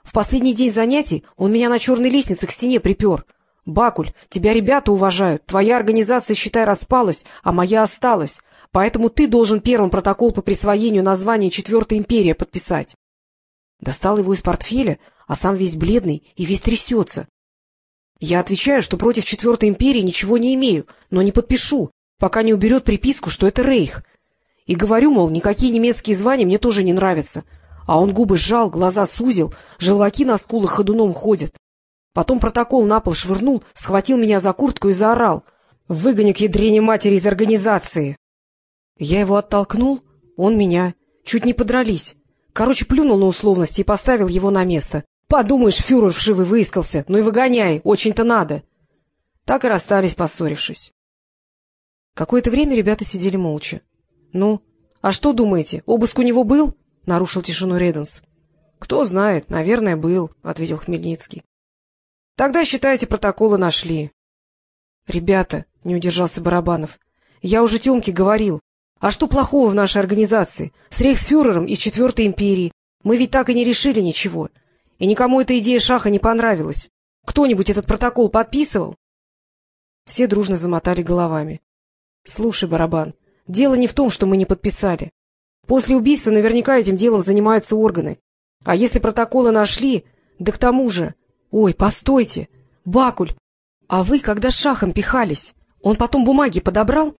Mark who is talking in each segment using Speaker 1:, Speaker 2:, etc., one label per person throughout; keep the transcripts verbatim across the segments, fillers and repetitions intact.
Speaker 1: В последний день занятий он меня на черной лестнице к стене припер. Бакуль, тебя ребята уважают, твоя организация, считай, распалась, а моя осталась, поэтому ты должен первым протокол по присвоению названия «Четвертая империя» подписать. Достал его из портфеля, а сам весь бледный и весь трясется. Я отвечаю, что против Четвертой империи ничего не имею, но не подпишу, пока не уберет приписку, что это рейх. И говорю, мол, никакие немецкие звания мне тоже не нравятся. А он губы сжал, глаза сузил, желваки на скулах ходуном ходят. Потом протокол на пол швырнул, схватил меня за куртку и заорал: «Выгоню к ядрене матери из организации!» Я его оттолкнул, он меня. Чуть не подрались. Короче, плюнул на условности и поставил его на место. Подумаешь, фюрер вшивый выискался, ну и выгоняй, очень-то надо. Так и расстались, поссорившись. Какое-то время ребята сидели молча. — Ну, а что думаете, обыск у него был? — нарушил тишину Реденс. — Кто знает, наверное, был, — ответил Хмельницкий. — Тогда, считайте, протоколы нашли. — Ребята, — не удержался Барабанов, — я уже Тёмке говорил. А что плохого в нашей организации? С рейхсфюрером из Четвертой империи. Мы ведь так и не решили ничего. И никому эта идея Шаха не понравилась. Кто-нибудь этот протокол подписывал? Все дружно замотали головами. — Слушай, Барабан, дело не в том, что мы не подписали. После убийства наверняка этим делом занимаются органы. А если протоколы нашли, да к тому же... Ой, постойте! Бакуль, а вы, когда с Шахом пихались, он потом бумаги подобрал?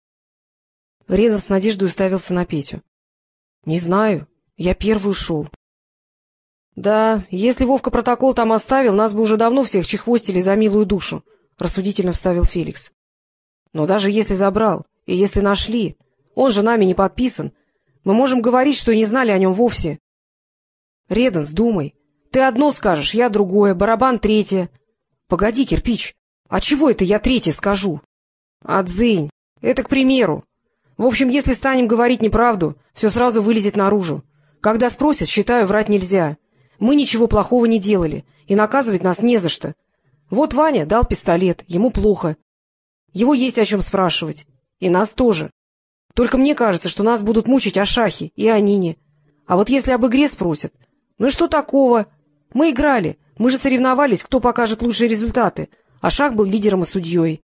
Speaker 1: Реденс с надеждой уставился на Петю. — Не знаю, я первый ушел. — Да, если Вовка протокол там оставил, нас бы уже давно всех чехвостили за милую душу, — рассудительно вставил Феликс. — Но даже если забрал, и если нашли, он же нами не подписан, мы можем говорить, что и не знали о нем вовсе. — Реденс, думай. Ты одно скажешь, я другое, Барабан третье. — Погоди, Кирпич, а чего это я третье скажу? — Отзынь, это к примеру. В общем, если станем говорить неправду, все сразу вылезет наружу. Когда спросят, считаю, врать нельзя. Мы ничего плохого не делали, и наказывать нас не за что. Вот Ваня дал пистолет, ему плохо. Его есть о чем спрашивать. И нас тоже. Только мне кажется, что нас будут мучить о Шахе и о Нине. А вот если об игре спросят, ну и что такого? Мы играли, мы же соревновались, кто покажет лучшие результаты, а Шах был лидером и судьей.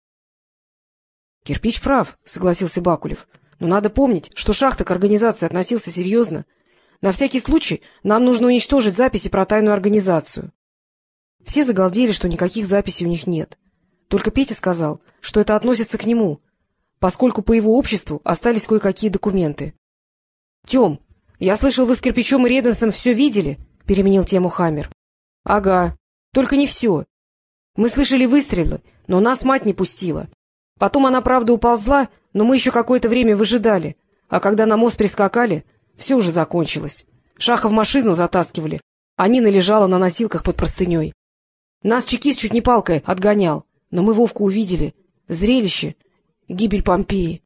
Speaker 1: — Кирпич прав, — согласился Бакулев. — Но надо помнить, что Шах-то к организации относился серьезно. На всякий случай нам нужно уничтожить записи про тайную организацию. Все загалдели, что никаких записей у них нет. Только Петя сказал, что это относится к нему, поскольку по его обществу остались кое-какие документы. — Тем, я слышал, вы с Кирпичом и Реденсом все видели? — переменил тему Хаммер. — Ага, только не все. Мы слышали выстрелы, но нас мать не пустила. Потом она, правда, уползла, но мы еще какое-то время выжидали. А когда на мост прискакали, все уже закончилось. Шаха в машину затаскивали, а Нина лежала на носилках под простыней. Нас чекист чуть не палкой отгонял, но мы Вовку увидели. Зрелище — гибель Помпеи.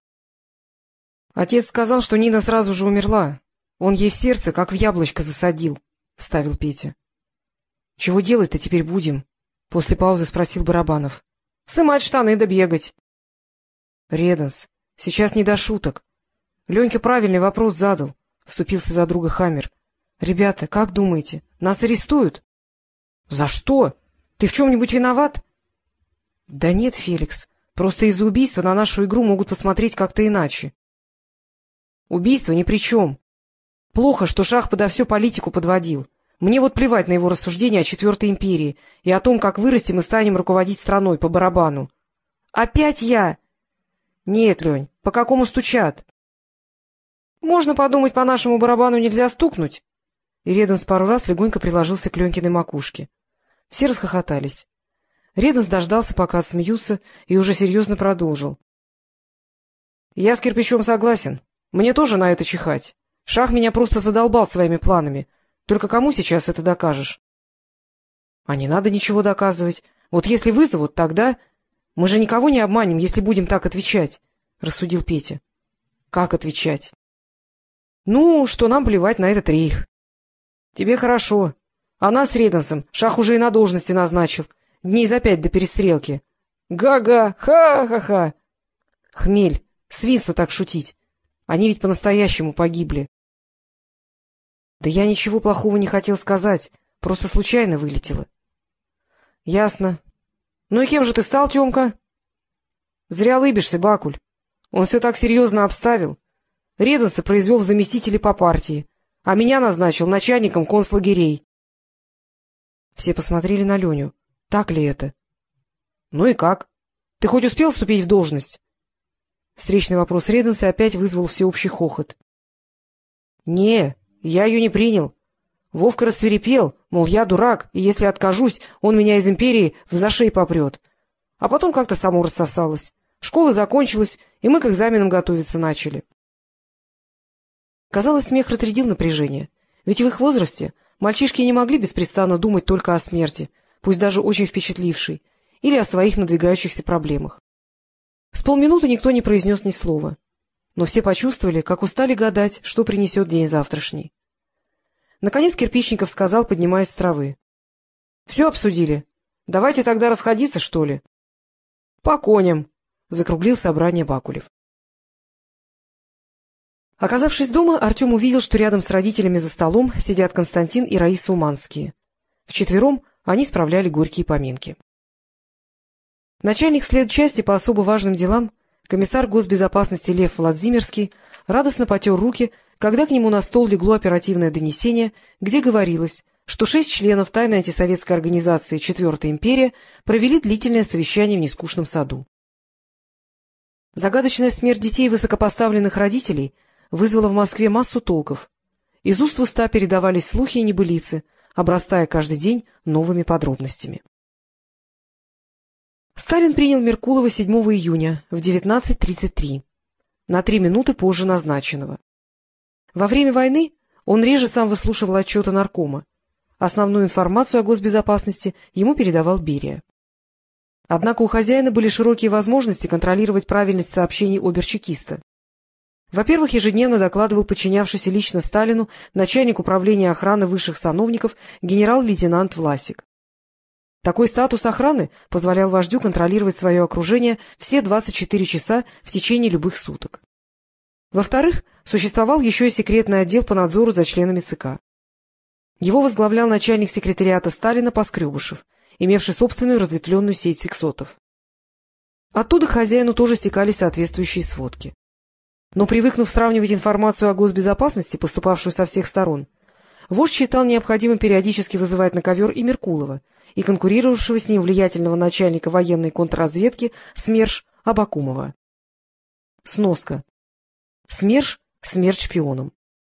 Speaker 1: Отец сказал, что Нина сразу же умерла. Он ей в сердце, как в яблочко, засадил, — вставил Петя. — Чего делать-то теперь будем? — после паузы спросил Барабанов. — Сымать штаны да бегать. — Реденс, сейчас не до шуток. Ленька правильный вопрос задал, — вступился за друга Хаммер. — Ребята, как думаете, нас арестуют? — За что? Ты в чем-нибудь виноват? — Да нет, Феликс, просто из-за убийства на нашу игру могут посмотреть как-то иначе. — Убийство ни при чем. Плохо, что Шах подо всю политику подводил. Мне вот плевать на его рассуждения о Четвертой империи и о том, как вырастем и станем руководить страной по барабану. — Опять я? — Нет, Лень, по какому стучат? — Можно подумать, по нашему барабану нельзя стукнуть. И Реденс пару раз легонько приложился к Ленькиной макушке. Все расхохотались. Реденс дождался, пока отсмеются, и уже серьезно продолжил. — Я с Кирпичом согласен. Мне тоже на это чихать. Шах меня просто задолбал своими планами. Только кому сейчас это докажешь? — А не надо ничего доказывать. Вот если вызовут, тогда... Мы же никого не обманем, если будем так отвечать, — рассудил Петя. — Как отвечать? — Ну, что нам плевать на этот рейх. — Тебе хорошо. А нас с Реденсом Шах уже и на должности назначил. Дней за пять до перестрелки. Га-га, ха-ха-ха. Хмель, свинство так шутить. Они ведь по-настоящему погибли. — Да я ничего плохого не хотел сказать, — Просто случайно вылетело. — Ясно. Ну и кем же ты стал, Тёмка? — Зря лыбишься, Бакуль. Он все так серьезно обставил. Реденса произвел в заместители по партии, а меня назначил начальником концлагерей. Все посмотрели на Леню. Так ли это? — Ну и как? Ты хоть успел вступить в должность? Встречный вопрос Реденса опять вызвал всеобщий хохот. — Не, я ее не принял. Вовка рассвирепел, мол, я дурак, и если откажусь, он меня из империи в зашей попрет. А потом как-то само рассосалось. Школа закончилась, и мы к экзаменам готовиться начали. Казалось, смех разрядил напряжение, ведь в их возрасте мальчишки не могли беспрестанно думать только о смерти, пусть даже очень впечатлившей, или о своих надвигающихся проблемах. С полминуты никто не произнес ни слова, но все почувствовали, как устали гадать, что принесет день завтрашний. Наконец Кирпичников сказал, поднимаясь с травы: — Все обсудили. Давайте тогда расходиться, что ли? — По коням, — закруглил собрание Бакулев. Оказавшись дома, Артем увидел, что рядом с родителями за столом сидят Константин и Раиса Уманские. Вчетвером они справляли горькие поминки. Начальник следчасти по особо важным делам, комиссар госбезопасности Лев Владимирский, радостно потер руки, когда к нему на стол легло оперативное донесение, где говорилось, что шесть членов тайной антисоветской организации «Четвертая империя» провели длительное совещание в нескучном саду. Загадочная смерть детей высокопоставленных родителей вызвала в Москве массу толков. Из уст в уста передавались слухи и небылицы, обрастая каждый день новыми подробностями. Сталин принял Меркулова седьмого июня в девятнадцать тридцать три, на три минуты позже назначенного. Во время войны он реже сам выслушивал отчеты наркома. Основную информацию о госбезопасности ему передавал Берия. Однако у хозяина были широкие возможности контролировать правильность сообщений обер-чекиста. Во-первых, ежедневно докладывал подчинявшийся лично Сталину начальник управления охраны высших сановников генерал-лейтенант Власик. Такой статус охраны позволял вождю контролировать свое окружение все двадцать четыре часа в течение любых суток. Во-вторых, существовал еще и секретный отдел по надзору за членами ЦК. Его возглавлял начальник секретариата Сталина Поскребышев, имевший собственную разветвленную сеть сексотов. Оттуда к хозяину тоже стекались соответствующие сводки. Но, привыкнув сравнивать информацию о госбезопасности, поступавшую со всех сторон, вождь считал необходимым периодически вызывать на ковер и Меркулова, и конкурировавшего с ним влиятельного начальника военной контрразведки СМЕРШ Абакумова. Сноска. СМЕРШ — смерть шпионам.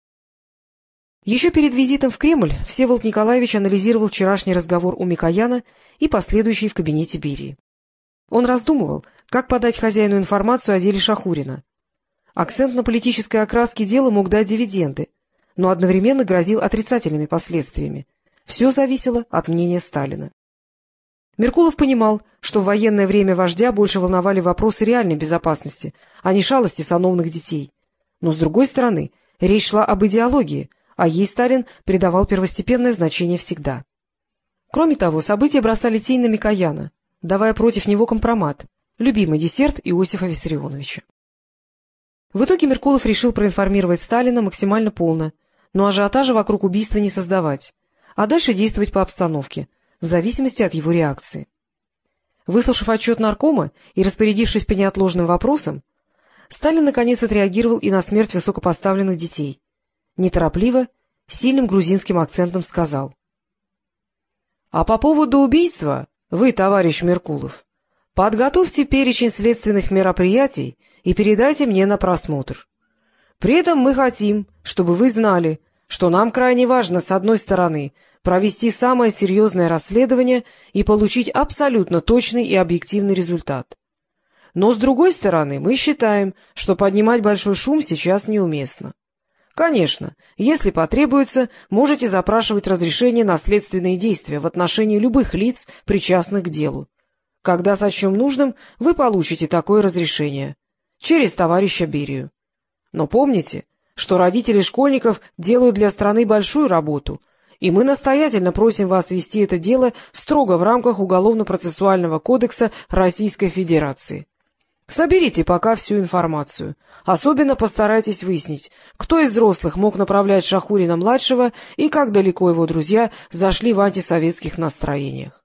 Speaker 1: Еще перед визитом в Кремль Всеволод Николаевич анализировал вчерашний разговор у Микояна и последующий в кабинете Берии. Он раздумывал, как подать хозяину информацию о деле Шахурина. Акцент на политической окраске дела мог дать дивиденды, но одновременно грозил отрицательными последствиями. Все зависело от мнения Сталина. Меркулов понимал, что в военное время вождя больше волновали вопросы реальной безопасности, а не шалости сановных детей. Но, с другой стороны, речь шла об идеологии, а ей Сталин придавал первостепенное значение всегда. Кроме того, события бросали тень на Микояна, давая против него компромат, любимый десерт Иосифа Виссарионовича. В итоге Меркулов решил проинформировать Сталина максимально полно, но ажиотажа вокруг убийства не создавать, а дальше действовать по обстановке, в зависимости от его реакции. Выслушав отчет наркома и распорядившись по неотложным вопросам, Сталин наконец отреагировал и на смерть высокопоставленных детей. Неторопливо, с сильным грузинским акцентом сказал: — А по поводу убийства вы, товарищ Меркулов, подготовьте перечень следственных мероприятий и передайте мне на просмотр. При этом мы хотим, чтобы вы знали, что нам крайне важно, с одной стороны, провести самое серьезное расследование и получить абсолютно точный и объективный результат. Но, с другой стороны, мы считаем, что поднимать большой шум сейчас неуместно. Конечно, если потребуется, можете запрашивать разрешение на следственные действия в отношении любых лиц, причастных к делу. Когда сочтем нужным, вы получите такое разрешение. Через товарища Берию. Но помните, что родители школьников делают для страны большую работу, и мы настоятельно просим вас вести это дело строго в рамках Уголовно-процессуального кодекса Российской Федерации. Соберите пока всю информацию. Особенно постарайтесь выяснить, кто из взрослых мог направлять Шахурина-младшего и как далеко его друзья зашли в антисоветских настроениях.